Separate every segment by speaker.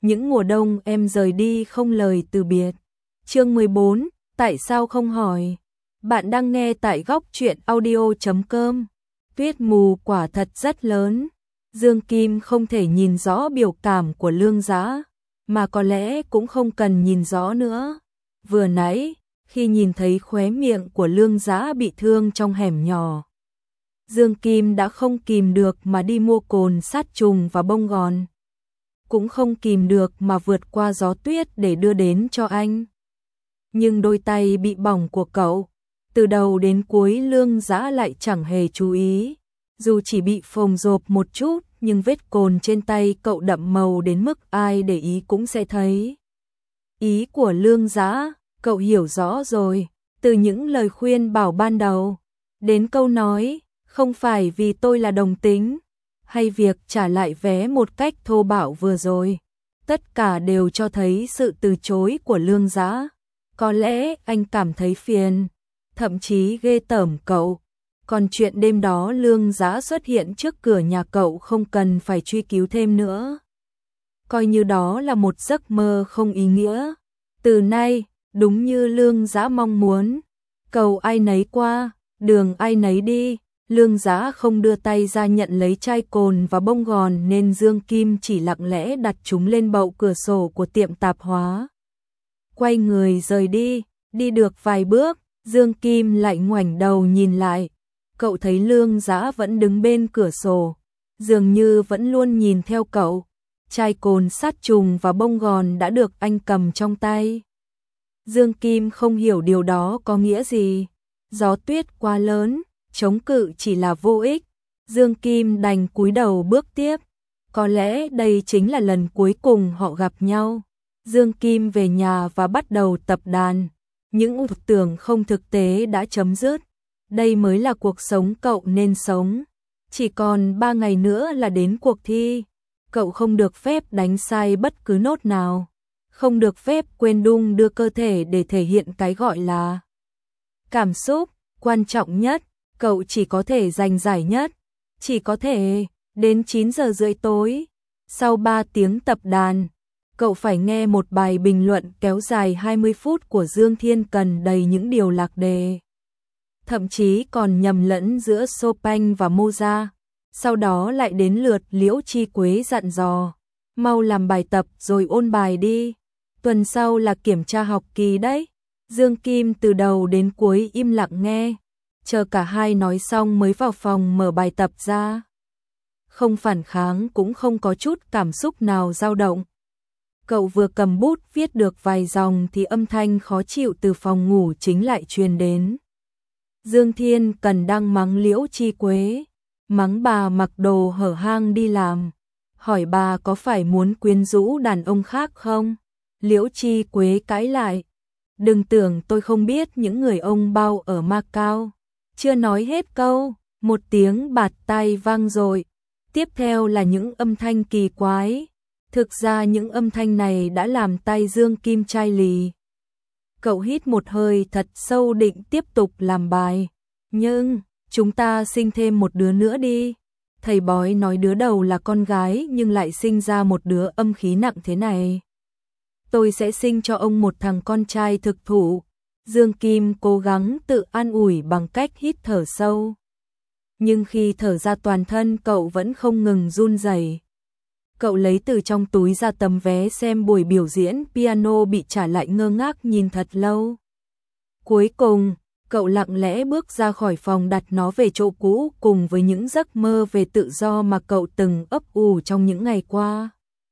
Speaker 1: những mùa đông em rời đi không lời từ biệt. Chương 14, tại sao không hỏi? Bạn đang nghe tại góc truyện audio.com. Tuyết mù quả thật rất lớn. Dương Kim không thể nhìn rõ biểu cảm của Lương Dã, mà có lẽ cũng không cần nhìn rõ nữa. Vừa nãy, khi nhìn thấy khóe miệng của Lương Dã bị thương trong hẻm nhỏ, Dương Kim đã không kìm được mà đi mua cồn sát trùng và bông gòn. Cũng không kìm được mà vượt qua gió tuyết để đưa đến cho anh. Nhưng đôi tay bị bỏng của cậu, từ đầu đến cuối Lương Dã lại chẳng hề chú ý. Dù chỉ bị phồng rộp một chút, nhưng vết cồn trên tay cậu đậm màu đến mức ai để ý cũng sẽ thấy. Ý của Lương Dã, cậu hiểu rõ rồi, từ những lời khuyên bảo ban đầu, đến câu nói, không phải vì tôi là đồng tính, hay việc trả lại vé một cách thô bạo vừa rồi. Tất cả đều cho thấy sự từ chối của Lương Dã. Có lẽ anh cảm thấy phiền, thậm chí ghê tởm cậu. Còn chuyện đêm đó Lương Dã xuất hiện trước cửa nhà cậu không cần phải truy cứu thêm nữa. Coi như đó là một giấc mơ không ý nghĩa. Từ nay, đúng như Lương Dã mong muốn, cầu ai nấy qua, đường ai nấy đi. Lương Dã không đưa tay ra nhận lấy chai cồn và bông gòn nên Dương Kim chỉ lặng lẽ đặt chúng lên bậu cửa sổ của tiệm tạp hóa. Quay người rời đi, đi được vài bước, Dương Kim lại ngoảnh đầu nhìn lại. Cậu thấy Lương Dã vẫn đứng bên cửa sổ, dường như vẫn luôn nhìn theo cậu. Chai cồn sát trùng và bông gòn đã được anh cầm trong tay. Dương Kim không hiểu điều đó có nghĩa gì. Gió tuyết quá lớn, chống cự chỉ là vô ích. Dương Kim đành cúi đầu bước tiếp. Có lẽ đây chính là lần cuối cùng họ gặp nhau. Dương Kim về nhà và bắt đầu tập đàn. Những tưởng không thực tế đã chấm dứt. Đây mới là cuộc sống cậu nên sống. Chỉ còn 3 ngày nữa là đến cuộc thi. Cậu không được phép đánh sai bất cứ nốt nào. Không được phép quên đung đưa cơ thể để thể hiện cái gọi là cảm xúc. Quan trọng nhất, cậu chỉ có thể giành giải nhất. Chỉ có thể đến 9 giờ rưỡi tối. Sau 3 tiếng tập đàn, cậu phải nghe một bài bình luận kéo dài 20 phút của Dương Thiên Cần đầy những điều lạc đề. Thậm chí còn nhầm lẫn giữa Chopin và Mozart. Sau đó lại đến lượt Liễu Chi Quế dặn dò, mau làm bài tập rồi ôn bài đi. Tuần sau là kiểm tra học kỳ đấy. Dương Kim từ đầu đến cuối im lặng nghe, chờ cả hai nói xong mới vào phòng mở bài tập ra. Không phản kháng cũng không có chút cảm xúc nào dao động. Cậu vừa cầm bút viết được vài dòng thì âm thanh khó chịu từ phòng ngủ chính lại truyền đến. Dương Thiên Cần đang mắng Liễu Chi Quế, mắng bà mặc đồ hở hang đi làm, hỏi bà có phải muốn quyến rũ đàn ông khác không? Liễu Chi Quế cãi lại, đừng tưởng tôi không biết những người ông bao ở Macau. Chưa nói hết câu, một tiếng bạt tai vang rồi, tiếp theo là những âm thanh kỳ quái. Thực ra những âm thanh này đã làm tay Dương Kim chai lì. Cậu hít một hơi thật sâu định tiếp tục làm bài. Nhưng, chúng ta sinh thêm một đứa nữa đi. Thầy bói nói đứa đầu là con gái nhưng lại sinh ra một đứa âm khí nặng thế này. Tôi sẽ sinh cho ông một thằng con trai thực thụ. Dương Kim cố gắng tự an ủi bằng cách hít thở sâu. Nhưng khi thở ra toàn thân cậu vẫn không ngừng run rẩy. Cậu lấy từ trong túi ra tấm vé xem buổi biểu diễn piano bị trả lại ngơ ngác nhìn thật lâu. Cuối cùng, cậu lặng lẽ bước ra khỏi phòng đặt nó về chỗ cũ cùng với những giấc mơ về tự do mà cậu từng ấp ủ trong những ngày qua.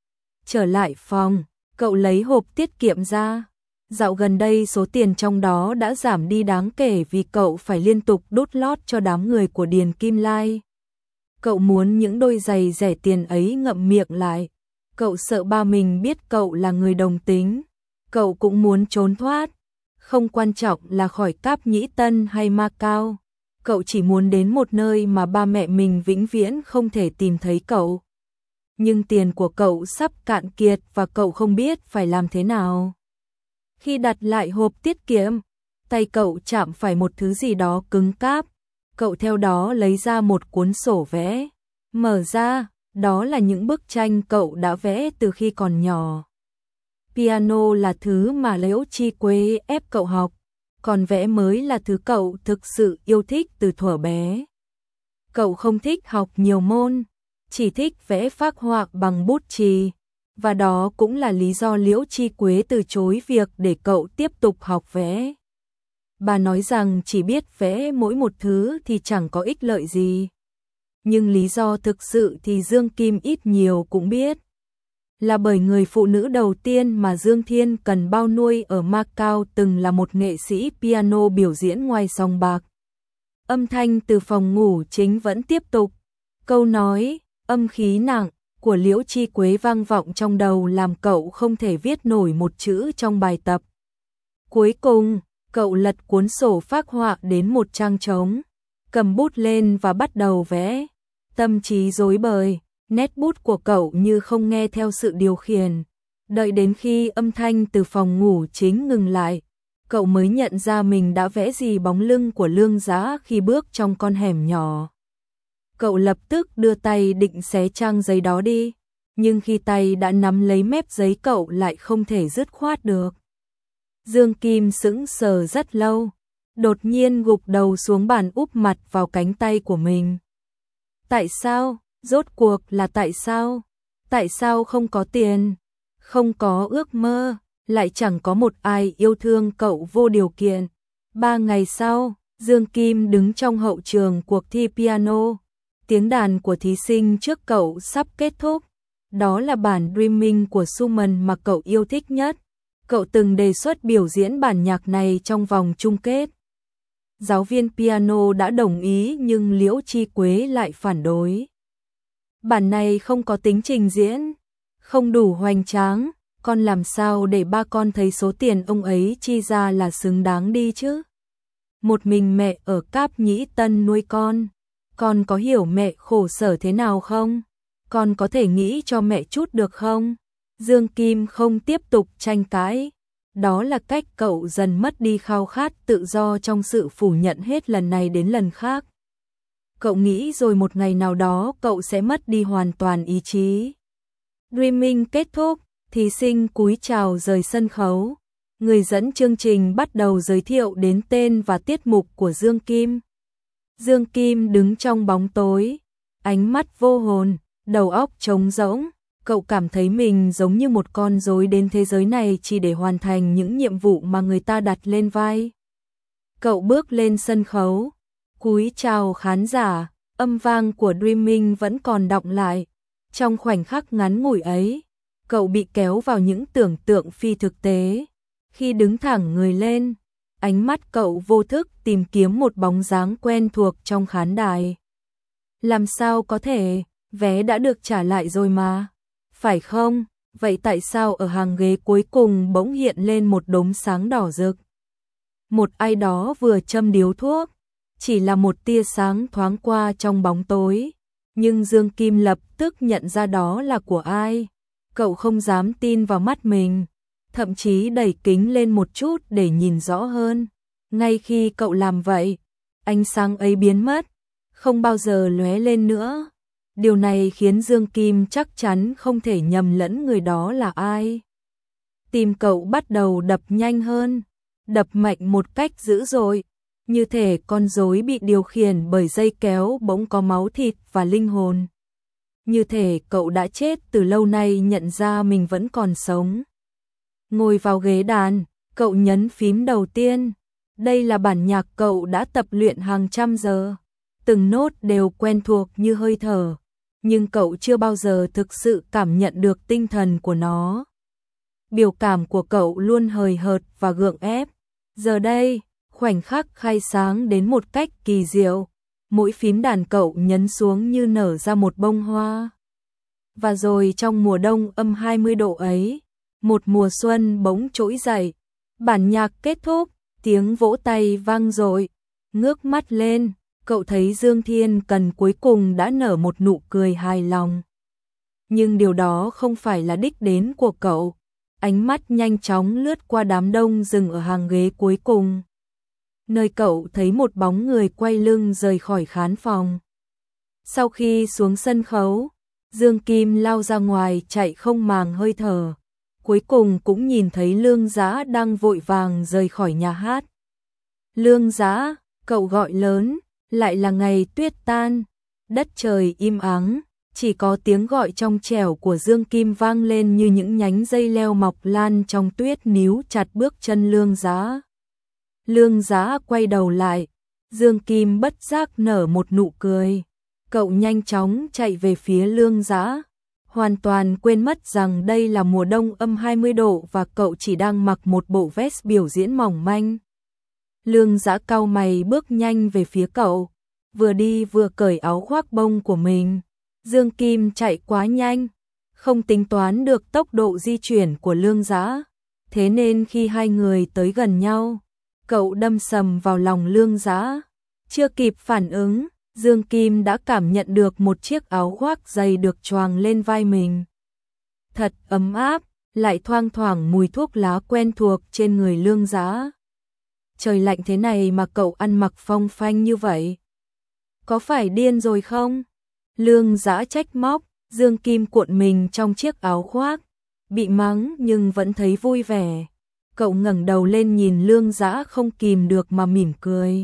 Speaker 1: Trở lại phòng, cậu lấy hộp tiết kiệm ra. Dạo gần đây số tiền trong đó đã giảm đi đáng kể vì cậu phải liên tục đút lót cho đám người của Điền Kim Lai. Cậu muốn những đôi giày rẻ tiền ấy ngậm miệng lại. Cậu sợ ba mình biết cậu là người đồng tính. Cậu cũng muốn trốn thoát. Không quan trọng là khỏi Cáp Nhĩ Tân hay Macau. Cậu chỉ muốn đến một nơi mà ba mẹ mình vĩnh viễn không thể tìm thấy cậu. Nhưng tiền của cậu sắp cạn kiệt và cậu không biết phải làm thế nào. Khi đặt lại hộp tiết kiệm, tay cậu chạm phải một thứ gì đó cứng cáp. Cậu theo đó lấy ra một cuốn sổ vẽ. Mở ra, Đó là những bức tranh cậu đã vẽ từ khi còn nhỏ. Piano là thứ mà Liễu Chi Quế ép cậu học, còn vẽ mới là thứ cậu thực sự yêu thích từ thuở bé. Cậu không thích học nhiều môn, chỉ thích vẽ phác họa bằng bút chì, và đó cũng là lý do Liễu Chi Quế từ chối việc để cậu tiếp tục học vẽ. Bà nói rằng chỉ biết vẽ mỗi một thứ thì chẳng có ích lợi gì. Nhưng lý do thực sự thì Dương Kim ít nhiều cũng biết. Là bởi người phụ nữ đầu tiên mà Dương Thiên cần bao nuôi ở Macau từng là một nghệ sĩ piano biểu diễn ngoài sòng bạc. Âm thanh từ phòng ngủ chính vẫn tiếp tục. Câu nói, âm khí nặng, của Liễu Chi Quế vang vọng trong đầu làm cậu không thể viết nổi một chữ trong bài tập. Cuối cùng, cậu lật cuốn sổ phác họa đến một trang trống, cầm bút lên và bắt đầu vẽ. Tâm trí rối bời, nét bút của cậu như không nghe theo sự điều khiển. Đợi đến khi âm thanh từ phòng ngủ chính ngừng lại, cậu mới nhận ra mình đã vẽ gì bóng lưng của Lương Giá khi bước trong con hẻm nhỏ. Cậu lập tức đưa tay định xé trang giấy đó đi, nhưng khi tay đã nắm lấy mép giấy cậu lại không thể dứt khoát được. Dương Kim sững sờ rất lâu, đột nhiên gục đầu xuống bàn úp mặt vào cánh tay của mình. Tại sao? Rốt cuộc là tại sao? Tại sao không có tiền, không có ước mơ, lại chẳng có một ai yêu thương cậu vô điều kiện? 3 ngày sau, Dương Kim đứng trong hậu trường cuộc thi piano. Tiếng đàn của thí sinh trước cậu sắp kết thúc. Đó là bản Dreaming của Schumann mà cậu yêu thích nhất. Cậu từng đề xuất biểu diễn bản nhạc này trong vòng chung kết. Giáo viên piano đã đồng ý nhưng Liễu Chi Quế lại phản đối. Bản này không có tính trình diễn, không đủ hoành tráng, con làm sao để ba con thấy số tiền ông ấy chi ra là xứng đáng đi chứ? Một mình mẹ ở Cáp Nhĩ Tân nuôi con có hiểu mẹ khổ sở thế nào không? Con có thể nghĩ cho mẹ chút được không? Dương Kim không tiếp tục tranh cãi. Đó là cách cậu dần mất đi khao khát tự do trong sự phủ nhận hết lần này đến lần khác. Cậu nghĩ rồi một ngày nào đó cậu sẽ mất đi hoàn toàn ý chí. Dreaming kết thúc, thí sinh cúi chào rời sân khấu. Người dẫn chương trình bắt đầu giới thiệu đến tên và tiết mục của Dương Kim. Dương Kim đứng trong bóng tối, ánh mắt vô hồn, đầu óc trống rỗng. Cậu cảm thấy mình giống như một con rối đến thế giới này chỉ để hoàn thành những nhiệm vụ mà người ta đặt lên vai. Cậu bước lên sân khấu, cúi chào khán giả, âm vang của Dreaming vẫn còn đọng lại. Trong khoảnh khắc ngắn ngủi ấy, cậu bị kéo vào những tưởng tượng phi thực tế. Khi đứng thẳng người lên, ánh mắt cậu vô thức tìm kiếm một bóng dáng quen thuộc trong khán đài. Làm sao có thể, vé đã được trả lại rồi mà. Phải không? Vậy tại sao ở hàng ghế cuối cùng bỗng hiện lên một đốm sáng đỏ rực? Một ai đó vừa châm điếu thuốc, chỉ là một tia sáng thoáng qua trong bóng tối, nhưng Dương Kim lập tức nhận ra đó là của ai. Cậu không dám tin vào mắt mình, thậm chí đẩy kính lên một chút để nhìn rõ hơn. Ngay khi cậu làm vậy, ánh sáng ấy biến mất, không bao giờ lóe lên nữa. Điều này khiến Dương Kim chắc chắn không thể nhầm lẫn người đó là ai. Tim cậu bắt đầu đập nhanh hơn, đập mạnh một cách dữ dội, như thể con rối bị điều khiển bởi dây kéo bỗng có máu thịt và linh hồn. Như thể cậu đã chết từ lâu nay nhận ra mình vẫn còn sống. Ngồi vào ghế đàn, cậu nhấn phím đầu tiên. Đây là bản nhạc cậu đã tập luyện hàng trăm giờ. Từng nốt đều quen thuộc như hơi thở, nhưng cậu chưa bao giờ thực sự cảm nhận được tinh thần của nó. Biểu cảm của cậu luôn hời hợt và gượng ép. Giờ đây, khoảnh khắc khai sáng đến một cách kỳ diệu. Mỗi phím đàn cậu nhấn xuống như nở ra một bông hoa. Và rồi trong mùa đông âm 20 độ ấy, một mùa xuân bỗng trỗi dậy. Bản nhạc kết thúc, tiếng vỗ tay vang dội. Ngước mắt lên, cậu thấy Dương Thiên Cần cuối cùng đã nở một nụ cười hài lòng. Nhưng điều đó không phải là đích đến của cậu. Ánh mắt nhanh chóng lướt qua đám đông dừng ở hàng ghế cuối cùng, nơi cậu thấy một bóng người quay lưng rời khỏi khán phòng. Sau khi xuống sân khấu, Dương Kim lao ra ngoài chạy không màng hơi thở. Cuối cùng cũng nhìn thấy Lương Giá đang vội vàng rời khỏi nhà hát. Lương Giá, cậu gọi lớn, lại là ngày tuyết tan, đất trời im ắng, chỉ có tiếng gọi trong trẻo của Dương Kim vang lên như những nhánh dây leo mọc lan trong tuyết níu chặt bước chân Lương Giá. Lương Giá quay đầu lại, Dương Kim bất giác nở một nụ cười. Cậu nhanh chóng chạy về phía Lương Giá, hoàn toàn quên mất rằng đây là mùa đông âm 20 độ và cậu chỉ đang mặc một bộ vest biểu diễn mỏng manh. Lương Giá cau mày bước nhanh về phía cậu, vừa đi vừa cởi áo khoác bông của mình. Dương Kim chạy quá nhanh, không tính toán được tốc độ di chuyển của Lương Giá, thế nên khi hai người tới gần nhau, cậu đâm sầm vào lòng Lương Giá. Chưa kịp phản ứng, Dương Kim đã cảm nhận được một chiếc áo khoác dày được choàng lên vai mình. Thật ấm áp, lại thoang thoảng mùi thuốc lá quen thuộc trên người Lương Giá. Trời lạnh thế này mà cậu ăn mặc phong phanh như vậy. Có phải điên rồi không? Lương Giá trách móc, Dương Kim cuộn mình trong chiếc áo khoác, bị mắng nhưng vẫn thấy vui vẻ. Cậu ngẩng đầu lên nhìn Lương Giá không kìm được mà mỉm cười.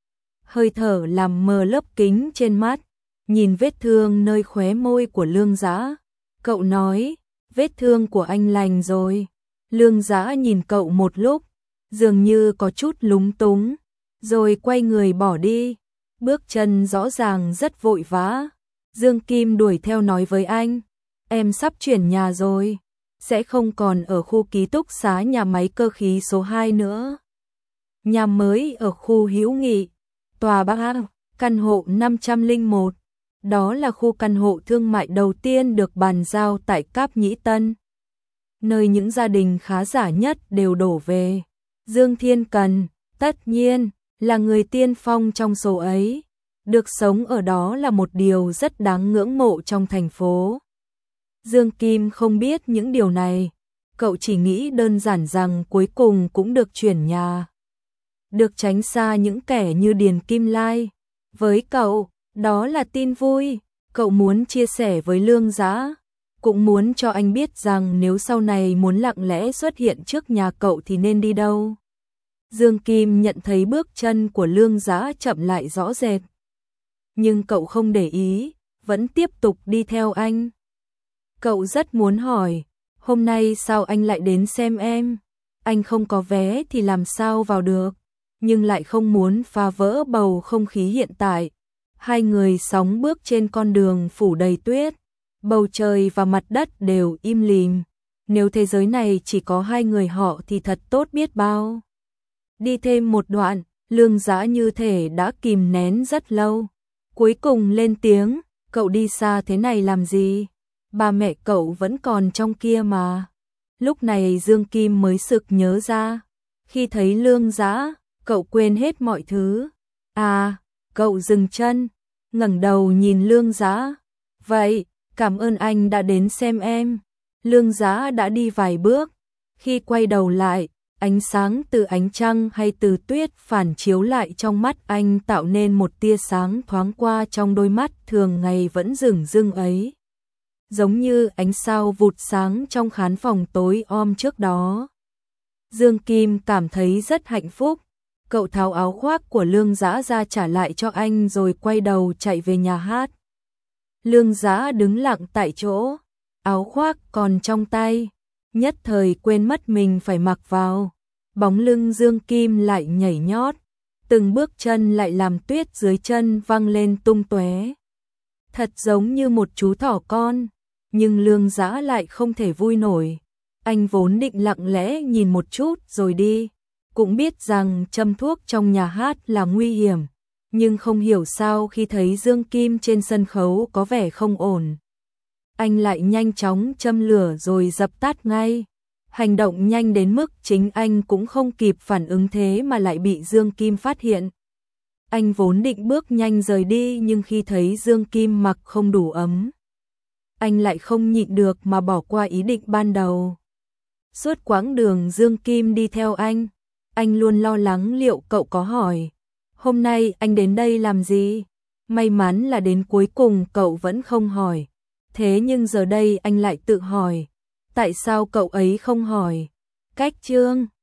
Speaker 1: Hơi thở làm mờ lớp kính trên mắt, nhìn vết thương nơi khóe môi của Lương Giá. Cậu nói, vết thương của anh lành rồi. Lương Giá nhìn cậu một lúc, dường như có chút lúng túng, rồi quay người bỏ đi. Bước chân rõ ràng rất vội vã. Dương Kim đuổi theo nói với anh, em sắp chuyển nhà rồi, sẽ không còn ở khu ký túc xá nhà máy cơ khí số 2 nữa. Nhà mới ở khu Hữu Nghị, tòa Bắc Á, căn hộ 501. Đó là khu căn hộ thương mại đầu tiên được bàn giao tại Cáp Nhĩ Tân, nơi những gia đình khá giả nhất đều đổ về. Dương Thiên Cần, tất nhiên, là người tiên phong trong số ấy. Được sống ở đó là một điều rất đáng ngưỡng mộ trong thành phố. Dương Kim không biết những điều này, cậu chỉ nghĩ đơn giản rằng cuối cùng cũng được chuyển nhà, được tránh xa những kẻ như Điền Kim Lai. Với cậu, đó là tin vui, cậu muốn chia sẻ với Lương Giá, cũng muốn cho anh biết rằng nếu sau này muốn lặng lẽ xuất hiện trước nhà cậu thì nên đi đâu. Dương Kim nhận thấy bước chân của Lương Giá chậm lại rõ rệt, nhưng cậu không để ý, vẫn tiếp tục đi theo anh. Cậu rất muốn hỏi, hôm nay sao anh lại đến xem em? Anh không có vé thì làm sao vào được, nhưng lại không muốn phá vỡ bầu không khí hiện tại. Hai người sóng bước trên con đường phủ đầy tuyết, bầu trời và mặt đất đều im lìm. Nếu thế giới này chỉ có hai người họ thì thật tốt biết bao. Đi thêm một đoạn, Lương Giá như thể đã kìm nén rất lâu, cuối cùng lên tiếng, cậu đi xa thế này làm gì? Ba mẹ cậu vẫn còn trong kia mà. Lúc này Dương Kim mới sực nhớ ra, khi thấy Lương Giá, cậu quên hết mọi thứ. À, cậu dừng chân, ngẩng đầu nhìn Lương Giá. Vậy, cảm ơn anh đã đến xem em. Lương Giá đã đi vài bước, khi quay đầu lại, ánh sáng từ ánh trăng hay từ tuyết phản chiếu lại trong mắt anh tạo nên một tia sáng thoáng qua trong đôi mắt thường ngày vẫn rừng rưng ấy, giống như ánh sao vụt sáng trong khán phòng tối om trước đó. Dương Kim cảm thấy rất hạnh phúc, cậu tháo áo khoác của Lương Giá ra trả lại cho anh rồi quay đầu chạy về nhà hát. Lương Giá đứng lặng tại chỗ, áo khoác còn trong tay, nhất thời quên mất mình phải mặc vào. Bóng lưng Dương Kim lại nhảy nhót, từng bước chân lại làm tuyết dưới chân văng lên tung tóe. Thật giống như một chú thỏ con, nhưng Lương Giá lại không thể vui nổi. Anh vốn định lặng lẽ nhìn một chút rồi đi, cũng biết rằng châm thuốc trong nhà hát là nguy hiểm, nhưng không hiểu sao khi thấy Dương Kim trên sân khấu có vẻ không ổn, anh lại nhanh chóng châm lửa rồi dập tắt ngay. Hành động nhanh đến mức chính anh cũng không kịp phản ứng thế mà lại bị Dương Kim phát hiện. Anh vốn định bước nhanh rời đi nhưng khi thấy Dương Kim mặc không đủ ấm, anh lại không nhịn được mà bỏ qua ý định ban đầu. Suốt quãng đường Dương Kim đi theo anh luôn lo lắng liệu cậu có hỏi, hôm nay anh đến đây làm gì? May mắn là đến cuối cùng cậu vẫn không hỏi. Thế nhưng giờ đây anh lại tự hỏi, tại sao cậu ấy không hỏi? Cách Trương